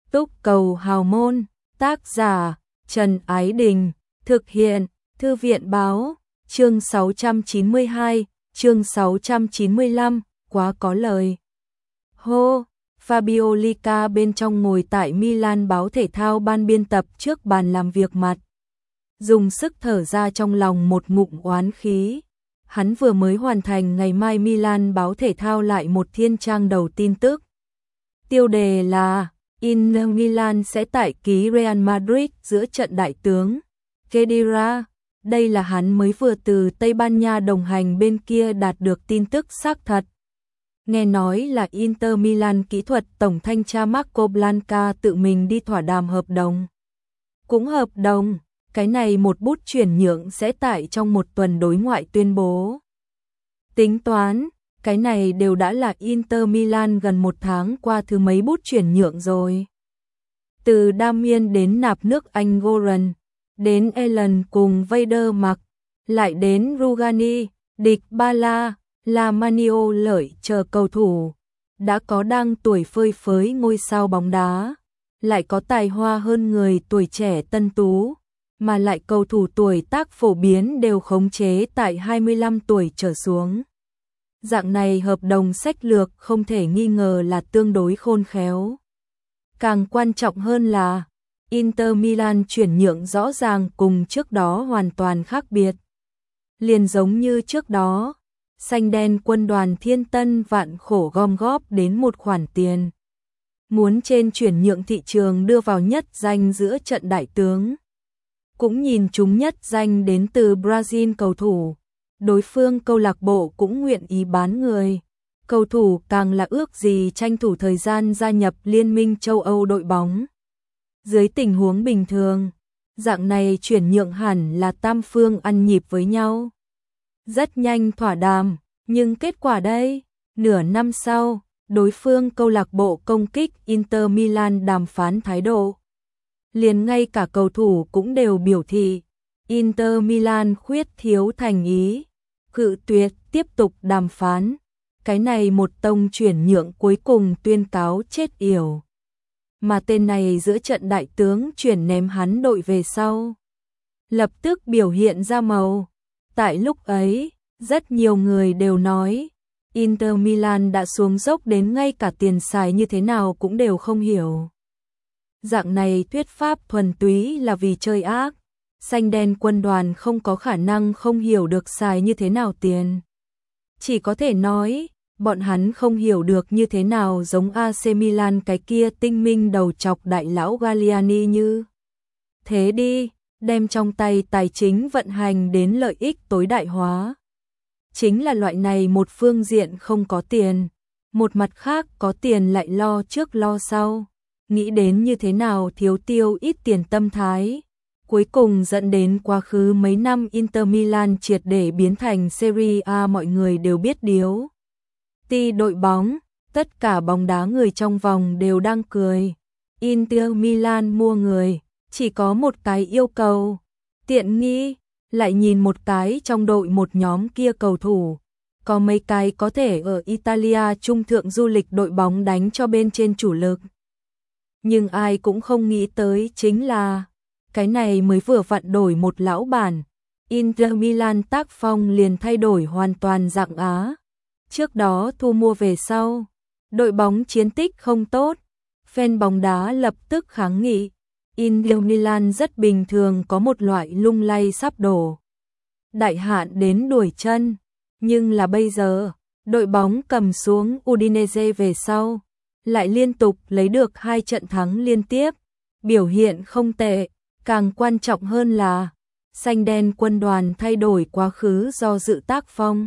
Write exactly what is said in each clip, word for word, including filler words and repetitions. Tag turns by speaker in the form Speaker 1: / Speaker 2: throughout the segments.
Speaker 1: Túc cầu hào môn, tác giả Trần Ái Đình, thực hiện Thư viện báo, chương sáu trăm chín mươi hai, chương sáu trăm chín mươi lăm, quá có lời. Hô, Fabio Lica bên trong ngồi tại Milan báo thể thao ban biên tập trước bàn làm việc mặt. Dùng sức thở ra trong lòng một ngụm oán khí. Hắn vừa mới hoàn thành ngày mai Milan báo thể thao lại một thiên trang đầu tin tức. Tiêu đề là Inter Milan sẽ tải ký Real Madrid giữa trận đại tướng Khedira. Đây là hắn mới vừa từ Tây Ban Nha đồng hành bên kia đạt được tin tức xác thật. Nghe nói là Inter Milan kỹ thuật tổng thanh tra Marco Blanca tự mình đi thỏa đàm hợp đồng. Cũng hợp đồng, cái này một bút chuyển nhượng sẽ tải trong một tuần đối ngoại tuyên bố. Tính toán, cái này đều đã là Inter Milan gần một tháng qua thứ mấy bút chuyển nhượng rồi. Từ Damian đến nạp nước Anh Goran, đến Ellen cùng Vader Mặc, lại đến Rugani, địch Bala, Lamanio lợi chờ cầu thủ. Đã có đang tuổi phơi phới ngôi sao bóng đá, lại có tài hoa hơn người tuổi trẻ tân tú, mà lại cầu thủ tuổi tác phổ biến đều khống chế tại hai mươi lăm tuổi trở xuống. Dạng này hợp đồng sách lược không thể nghi ngờ là tương đối khôn khéo. Càng quan trọng hơn là Inter Milan chuyển nhượng rõ ràng cùng trước đó hoàn toàn khác biệt. Liền giống như trước đó, xanh đen quân đoàn Thiên Tân vạn khổ gom góp đến một khoản tiền. Muốn trên chuyển nhượng thị trường đưa vào nhất danh giữa trận đại tướng. Cũng nhìn chúng nhất danh đến từ Brazil cầu thủ. Đối phương câu lạc bộ cũng nguyện ý bán người. Cầu thủ càng là ước gì tranh thủ thời gian gia nhập Liên minh châu Âu đội bóng. Dưới tình huống bình thường, dạng này chuyển nhượng hẳn là tam phương ăn nhịp với nhau. Rất nhanh thỏa đàm, nhưng kết quả đây, nửa năm sau, đối phương câu lạc bộ công kích Inter Milan đàm phán thái độ. Liền ngay cả cầu thủ cũng đều biểu thị, Inter Milan khuyết thiếu thành ý, cự tuyệt tiếp tục đàm phán. Cái này một tông chuyển nhượng cuối cùng tuyên cáo chết yểu. Mà tên này giữa trận đại tướng chuyển ném hắn đội về sau. Lập tức biểu hiện ra màu. Tại lúc ấy, rất nhiều người đều nói, Inter Milan đã xuống dốc đến ngay cả tiền xài như thế nào cũng đều không hiểu. Dạng này thuyết pháp thuần túy là vì chơi ác. Xanh đen quân đoàn không có khả năng không hiểu được xài như thế nào tiền. Chỉ có thể nói, bọn hắn không hiểu được như thế nào giống a xê Milan cái kia tinh minh đầu chọc đại lão Galliani như. Thế đi, đem trong tay tài chính vận hành đến lợi ích tối đại hóa. Chính là loại này một phương diện không có tiền, một mặt khác có tiền lại lo trước lo sau, nghĩ đến như thế nào thiếu tiêu ít tiền tâm thái. Cuối cùng dẫn đến quá khứ mấy năm Inter Milan triệt để biến thành Serie A mọi người đều biết điếu. Ti đội bóng, tất cả bóng đá người trong vòng đều đang cười. Inter Milan mua người, chỉ có một cái yêu cầu, tiện nghi, lại nhìn một cái trong đội một nhóm kia cầu thủ. Có mấy cái có thể ở Italia trung thượng du lịch đội bóng đánh cho bên trên chủ lực. Nhưng ai cũng không nghĩ tới chính là cái này mới vừa vặn đổi một lão bản, Inter Milan tác phong liền thay đổi hoàn toàn dạng Á. Trước đó thu mua về sau, đội bóng chiến tích không tốt, fan bóng đá lập tức kháng nghị. Inter Milan rất bình thường có một loại lung lay sắp đổ. Đại hạn đến đuổi chân, nhưng là bây giờ, đội bóng cầm xuống Udinese về sau, lại liên tục lấy được hai trận thắng liên tiếp, biểu hiện không tệ. Càng quan trọng hơn là, xanh đen quân đoàn thay đổi quá khứ do dự tác phong.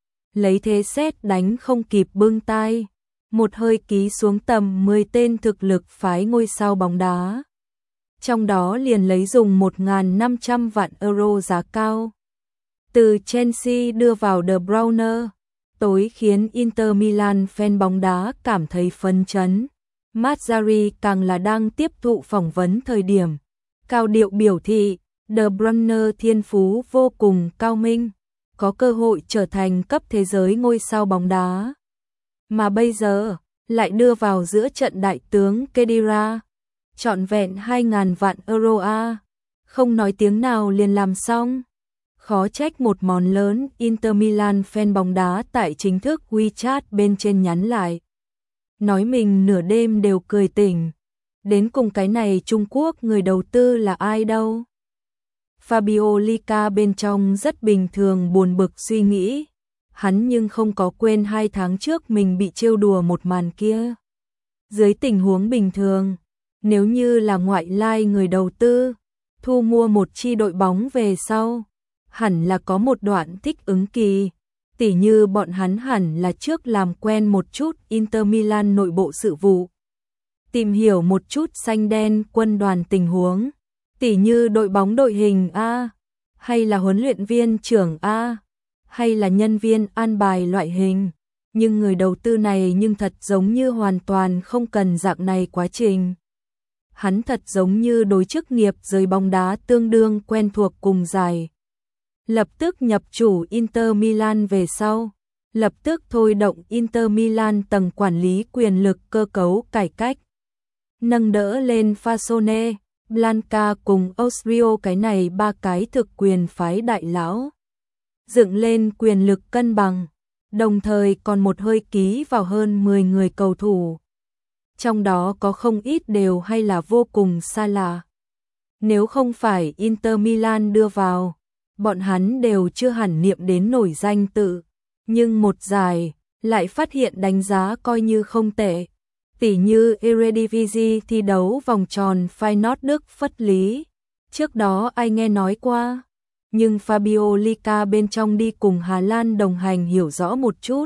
Speaker 1: Lấy thế xét đánh không kịp bưng tay, một hơi ký xuống tầm mười tên thực lực phái ngôi sao bóng đá. Trong đó liền lấy dùng một nghìn năm trăm vạn euro giá cao. Từ Chelsea đưa vào De Bruyne, tối khiến Inter Milan fan bóng đá cảm thấy phấn chấn. Mazzarri càng là đang tiếp thụ phỏng vấn thời điểm. Cao điệu biểu thị, De Bruyne thiên phú vô cùng cao minh, có cơ hội trở thành cấp thế giới ngôi sao bóng đá. Mà bây giờ, lại đưa vào giữa trận đại tướng Khedira, Trọn vẹn hai nghìn vạn euro a, không nói tiếng nào liền làm xong. Khó trách một món lớn. Inter Milan fan bóng đá tại chính thức WeChat bên trên nhắn lại. Nói mình nửa đêm đều cười tỉnh. Đến cùng cái này Trung Quốc người đầu tư là ai đâu. Fabio Lica bên trong rất bình thường buồn bực suy nghĩ. Hắn nhưng không có quên hai tháng trước mình bị trêu đùa một màn kia. Dưới tình huống bình thường, nếu như là ngoại lai người đầu tư, thu mua một chi đội bóng về sau, hẳn là có một đoạn thích ứng kỳ. Tỉ như bọn hắn hẳn là trước làm quen một chút Inter Milan nội bộ sự vụ. Tìm hiểu một chút xanh đen quân đoàn tình huống. Tỉ như đội bóng đội hình A, hay là huấn luyện viên trưởng A, hay là nhân viên an bài loại hình. Nhưng người đầu tư này nhưng thật giống như hoàn toàn không cần dạng này quá trình. Hắn thật giống như đối chức nghiệp giới bóng đá tương đương quen thuộc cùng giải. Lập tức nhập chủ Inter Milan về sau, lập tức thôi động Inter Milan tầng quản lý quyền lực cơ cấu cải cách. Nâng đỡ lên Fasone, Blanca cùng Austrio cái này ba cái thực quyền phái đại lão. Dựng lên quyền lực cân bằng, đồng thời còn một hơi ký vào hơn mười người cầu thủ. Trong đó có không ít đều hay là vô cùng xa lạ. Nếu không phải Inter Milan đưa vào, bọn hắn đều chưa hẳn niệm đến nổi danh tự. Nhưng một giải, lại phát hiện đánh giá coi như không tệ. Tỉ như Eredivisie thi đấu vòng tròn Feyenoord Đức phất lý. Trước đó ai nghe nói qua. Nhưng Fabio Lica bên trong đi cùng Hà Lan đồng hành hiểu rõ một chút.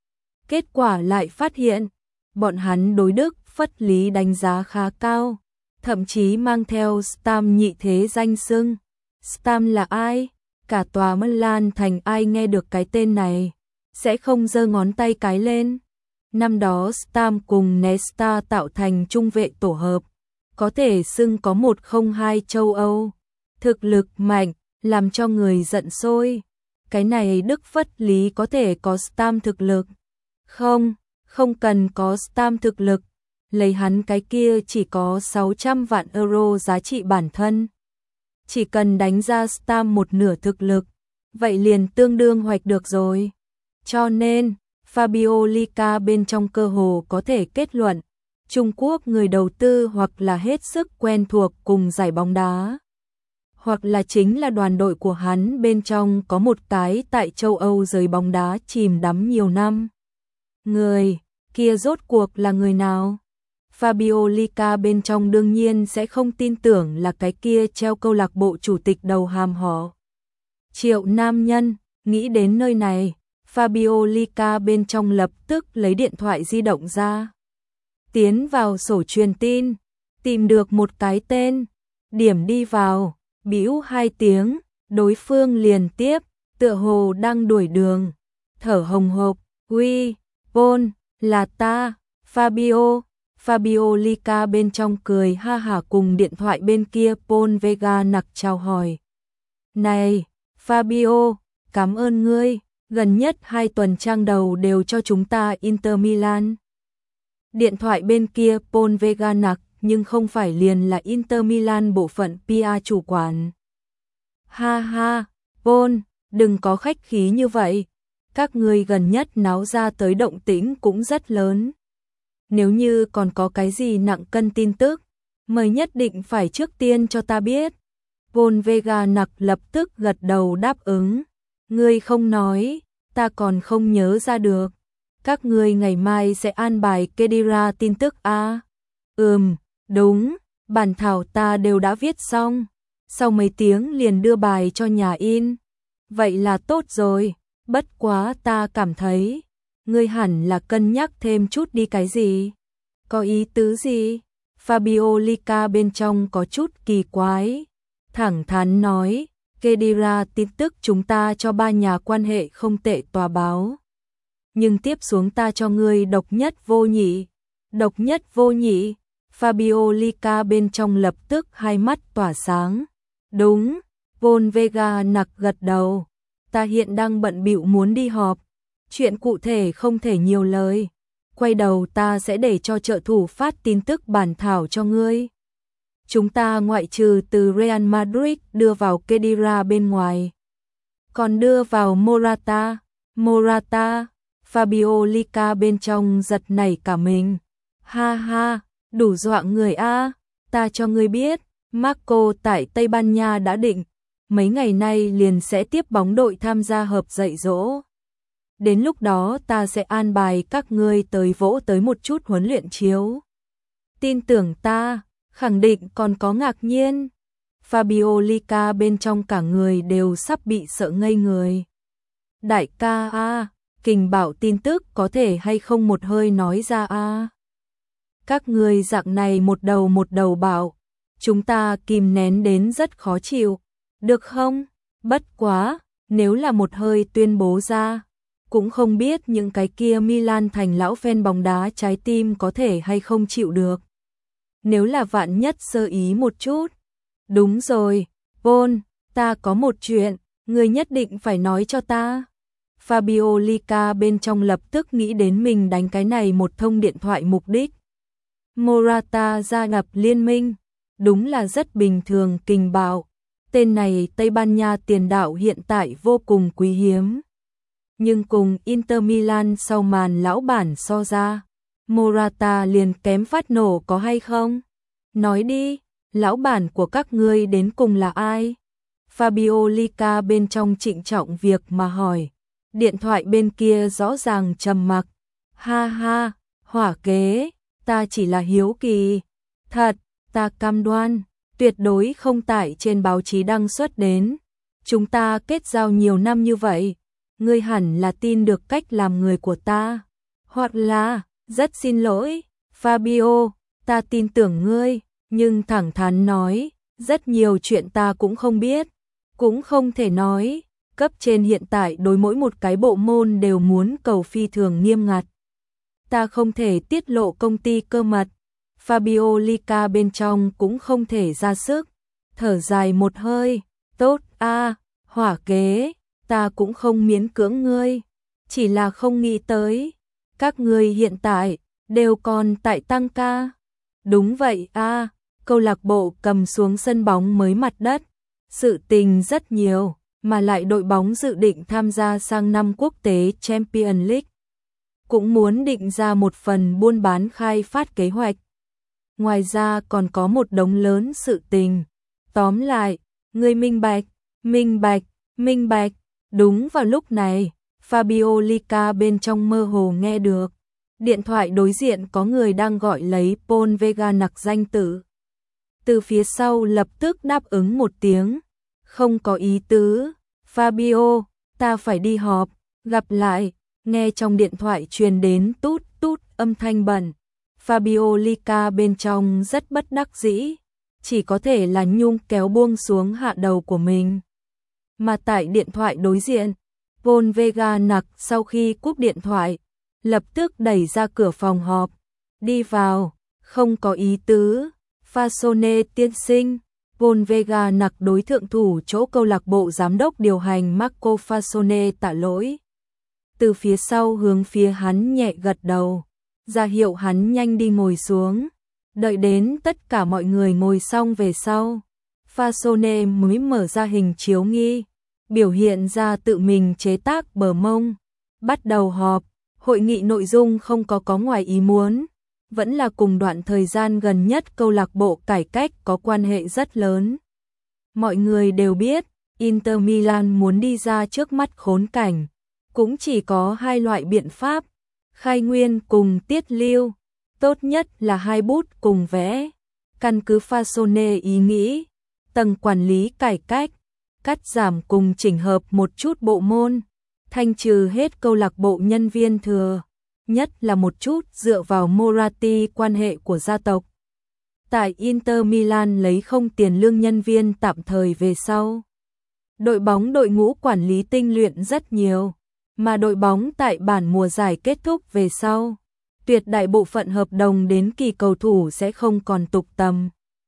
Speaker 1: Kết quả lại phát hiện, bọn hắn đối Đức phất lý đánh giá khá cao. Thậm chí mang theo Stam nhị thế danh xưng. Stam là ai? Cả tòa Milan thành ai nghe được cái tên này, sẽ không giơ ngón tay cái lên. Năm đó Stam cùng Nesta tạo thành trung vệ tổ hợp, có thể xưng có một không hai châu Âu. Thực lực mạnh, làm cho người giận sôi. Cái này Đức phất lý có thể có Stam thực lực. Không, không cần có Stam thực lực. Lấy hắn cái kia chỉ có sáu trăm vạn euro giá trị bản thân. Chỉ cần đánh ra Stam một nửa thực lực, vậy liền tương đương hoạch được rồi. Cho nên, Fabio Lica bên trong cơ hồ có thể kết luận, Trung Quốc người đầu tư hoặc là hết sức quen thuộc cùng giải bóng đá, hoặc là chính là đoàn đội của hắn bên trong có một cái tại châu Âu giới bóng đá chìm đắm nhiều năm. Người kia rốt cuộc là người nào? Fabio Lica bên trong đương nhiên sẽ không tin tưởng là cái kia treo câu lạc bộ chủ tịch đầu hàm họ Triệu nam nhân. Nghĩ đến nơi này, Fabio Lica bên trong lập tức lấy điện thoại di động ra. Tiến vào sổ truyền tin, tìm được một cái tên, điểm đi vào, bĩu hai tiếng, đối phương liền tiếp, tựa hồ đang đuổi đường, thở hồng hộc, uy, Paul, là ta, Fabio. Fabio Lica bên trong cười ha hả cùng điện thoại bên kia Paul Vega nặc chào hỏi. Này, Fabio, cảm ơn ngươi, gần nhất hai tuần trang đầu đều cho chúng ta Inter Milan. Điện thoại bên kia Paul Vega nặc, nhưng không phải liền là Inter Milan bộ phận pê e chủ quản. Ha ha, Paul, đừng có khách khí như vậy. Các ngươi gần nhất náo ra tới động tĩnh cũng rất lớn. Nếu như còn có cái gì nặng cân tin tức, mời nhất định phải trước tiên cho ta biết. Paul Vega nặc lập tức gật đầu đáp ứng. Ngươi không nói, ta còn không nhớ ra được. Các ngươi ngày mai sẽ an bài Khedira tin tức à? Ừm, đúng, bản thảo ta đều đã viết xong. Sau mấy tiếng liền đưa bài cho nhà in. Vậy là tốt rồi, bất quá ta cảm thấy ngươi hẳn là cân nhắc thêm chút đi cái gì? Có ý tứ gì? Fabio Lica bên trong có chút kỳ quái. Thẳng thắn nói, Khedira tin tức chúng ta cho ba nhà quan hệ không tệ tòa báo. Nhưng tiếp xuống ta cho ngươi độc nhất vô nhị. Độc nhất vô nhị? Fabio Lica bên trong lập tức hai mắt tỏa sáng. Đúng, Paul Vega nặc gật đầu. Ta hiện đang bận bịu muốn đi họp. Chuyện cụ thể không thể nhiều lời. Quay đầu ta sẽ để cho trợ thủ phát tin tức bản thảo cho ngươi. Chúng ta ngoại trừ từ Real Madrid đưa vào Khedira bên ngoài, còn đưa vào Morata, Morata, Fabio Lica bên trong giật nảy cả mình. Ha ha, đủ dọa người a, ta cho ngươi biết, Marco tại Tây Ban Nha đã định, mấy ngày nay liền sẽ tiếp bóng đội tham gia hợp dạy dỗ. Đến lúc đó ta sẽ an bài các ngươi tới vỗ tới một chút huấn luyện chiếu. Tin tưởng ta, khẳng định còn có ngạc nhiên. Fabio Lica bên trong cả người đều sắp bị sợ ngây người. Đại ca a, Kình bảo tin tức có thể hay không một hơi nói ra a. Các ngươi dạng này một đầu một đầu bảo, chúng ta kìm nén đến rất khó chịu, được không? Bất quá, nếu là một hơi tuyên bố ra, cũng không biết những cái kia Milan thành lão fan bóng đá trái tim có thể hay không chịu được. Nếu là vạn nhất sơ ý một chút. Đúng rồi, Paul, ta có một chuyện, người nhất định phải nói cho ta. Fabio Lica bên trong lập tức nghĩ đến mình đánh cái này một thông điện thoại mục đích. Morata gia nhập liên minh, đúng là rất bình thường. Kình bảo, tên này Tây Ban Nha tiền đạo hiện tại vô cùng quý hiếm. Nhưng cùng Inter Milan sau màn lão bản so ra, Morata liền kém phát nổ có hay không? Nói đi, lão bản của các ngươi đến cùng là ai? Fabio Lica bên trong trịnh trọng việc mà hỏi. Điện thoại bên kia rõ ràng trầm mặc. Ha ha, hỏa kế, ta chỉ là hiếu kỳ. Thật, ta cam đoan, tuyệt đối không tải trên báo chí đăng xuất đến. Chúng ta kết giao nhiều năm như vậy, ngươi hẳn là tin được cách làm người của ta. Hoặc là, rất xin lỗi, Fabio, ta tin tưởng ngươi, nhưng thẳng thắn nói, rất nhiều chuyện ta cũng không biết, cũng không thể nói. Cấp trên hiện tại đối mỗi một cái bộ môn đều muốn cầu phi thường nghiêm ngặt. Ta không thể tiết lộ công ty cơ mật. Fabio Lica bên trong cũng không thể ra sức. Thở dài một hơi, tốt a, hỏa kế, ta cũng không miễn cưỡng ngươi, chỉ là không nghĩ tới, các ngươi hiện tại đều còn tại tăng ca. Đúng vậy a, câu lạc bộ cầm xuống sân bóng mới mặt đất, sự tình rất nhiều, mà lại đội bóng dự định tham gia sang năm quốc tế Champions League, cũng muốn định ra một phần buôn bán khai phát kế hoạch. Ngoài ra còn có một đống lớn sự tình. Tóm lại, ngươi minh bạch, minh bạch, minh bạch. Đúng vào lúc này, Fabio Lica bên trong mơ hồ nghe được. Điện thoại đối diện có người đang gọi lấy Paul Vega nặc danh tử. Từ phía sau lập tức đáp ứng một tiếng. Không có ý tứ, Fabio, ta phải đi họp, gặp lại. Nghe trong điện thoại truyền đến tút tút âm thanh bẩn. Fabio Lica bên trong rất bất đắc dĩ, chỉ có thể là nhung kéo buông xuống hạ đầu của mình. Mà tại điện thoại đối diện, Paul Vega nặc sau khi cúp điện thoại, lập tức đẩy ra cửa phòng họp, đi vào, không có ý tứ, Fasone tiên sinh. Paul Vega nặc đối thượng thủ chỗ câu lạc bộ giám đốc điều hành Marco Fasone tạ lỗi. Từ phía sau hướng phía hắn nhẹ gật đầu, ra hiệu hắn nhanh đi ngồi xuống. Đợi đến tất cả mọi người ngồi xong về sau, Fasone mới mở ra hình chiếu nghi, biểu hiện ra tự mình chế tác bờ mông. Bắt đầu họp, hội nghị nội dung không có có ngoài ý muốn, vẫn là cùng đoạn thời gian gần nhất câu lạc bộ cải cách có quan hệ rất lớn. Mọi người đều biết, Inter Milan muốn đi ra trước mắt khốn cảnh, cũng chỉ có hai loại biện pháp, khai nguyên cùng tiết lưu, tốt nhất là hai bút cùng vẽ. Căn cứ Fasone ý nghĩ, tầng quản lý cải cách, cắt giảm cùng chỉnh hợp một chút bộ môn, thanh trừ hết câu lạc bộ nhân viên thừa, nhất là một chút dựa vào Moratti quan hệ của gia tộc. Tại Inter Milan lấy không tiền lương nhân viên tạm thời về sau. Đội bóng đội ngũ quản lý tinh luyện rất nhiều, mà đội bóng tại bản mùa giải kết thúc về sau, tuyệt đại bộ phận hợp đồng đến kỳ cầu thủ sẽ không còn tục tầm.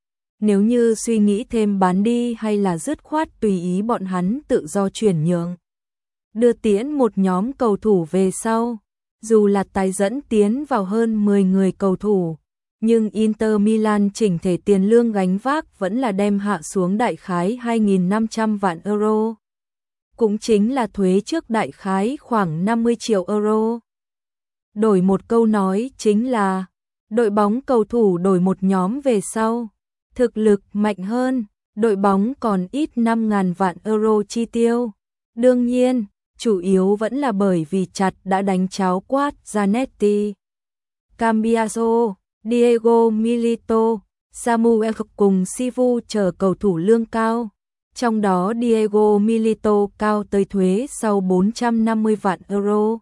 Speaker 1: Nếu như suy nghĩ thêm bán đi hay là dứt khoát tùy ý bọn hắn tự do chuyển nhượng, đưa tiễn một nhóm cầu thủ về sau, dù là tài dẫn tiến vào hơn mười người cầu thủ, Nhưng Inter Milan chỉnh thể tiền lương gánh vác vẫn là đem hạ xuống đại khái hai nghìn năm trăm vạn euro. Cũng chính là thuế trước đại khái khoảng năm mươi triệu euro. Đổi một câu nói chính là, đội bóng cầu thủ đổi một nhóm về sau, thực lực mạnh hơn, đội bóng còn ít năm nghìn vạn euro chi tiêu. Đương nhiên, chủ yếu vẫn là bởi vì chặt đã đánh cháo quát Zanetti, Cambiaso, Diego Milito, Samuel cùng Sivu chờ cầu thủ lương cao. Trong đó Diego Milito cao tới thuế sau bốn trăm năm mươi vạn euro.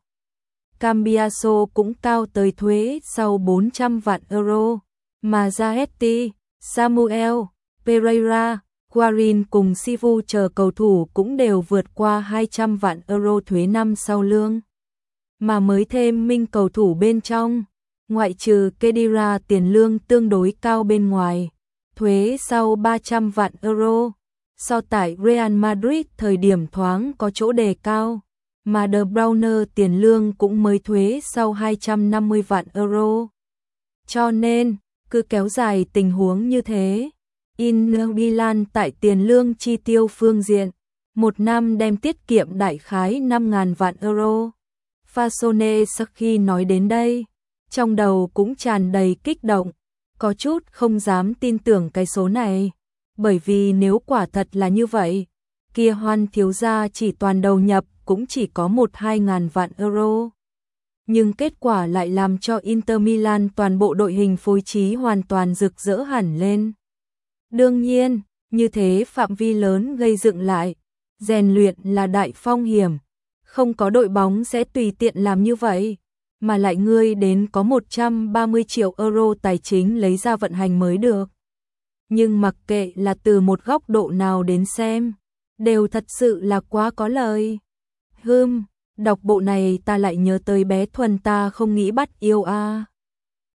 Speaker 1: Cambiaso cũng cao tới thuế sau bốn trăm vạn euro. Mà Zanetti, Samuel, Pereira, Guarin cùng Sivu chờ cầu thủ cũng đều vượt qua hai trăm vạn euro thuế năm sau lương. Mà mới thêm minh cầu thủ bên trong, ngoại trừ Khedira tiền lương tương đối cao bên ngoài, thuế sau ba trăm vạn euro. So tại Real Madrid thời điểm thoáng có chỗ đề cao, mà De Bruyne tiền lương cũng mới thuế sau hai trăm năm mươi vạn euro. Cho nên, cứ kéo dài tình huống như thế, Inter Milan tại tiền lương chi tiêu phương diện, một năm đem tiết kiệm đại khái năm nghìn vạn euro. Fasone sau khi nói đến đây, trong đầu cũng tràn đầy kích động, có chút không dám tin tưởng cái số này. Bởi vì nếu quả thật là như vậy, kia Hoan thiếu gia chỉ toàn đầu nhập cũng chỉ có một hai ngàn vạn euro. Nhưng kết quả lại làm cho Inter Milan toàn bộ đội hình phối trí hoàn toàn rực rỡ hẳn lên. Đương nhiên, như thế phạm vi lớn gây dựng lại, rèn luyện là đại phong hiểm. Không có đội bóng sẽ tùy tiện làm như vậy, mà lại ngươi đến có một trăm ba mươi triệu euro tài chính lấy ra vận hành mới được. Nhưng mặc kệ là từ một góc độ nào đến xem, đều thật sự là quá có lời. Hừm, đọc bộ này ta lại nhớ tới bé Thuần ta không nghĩ bắt yêu a. À.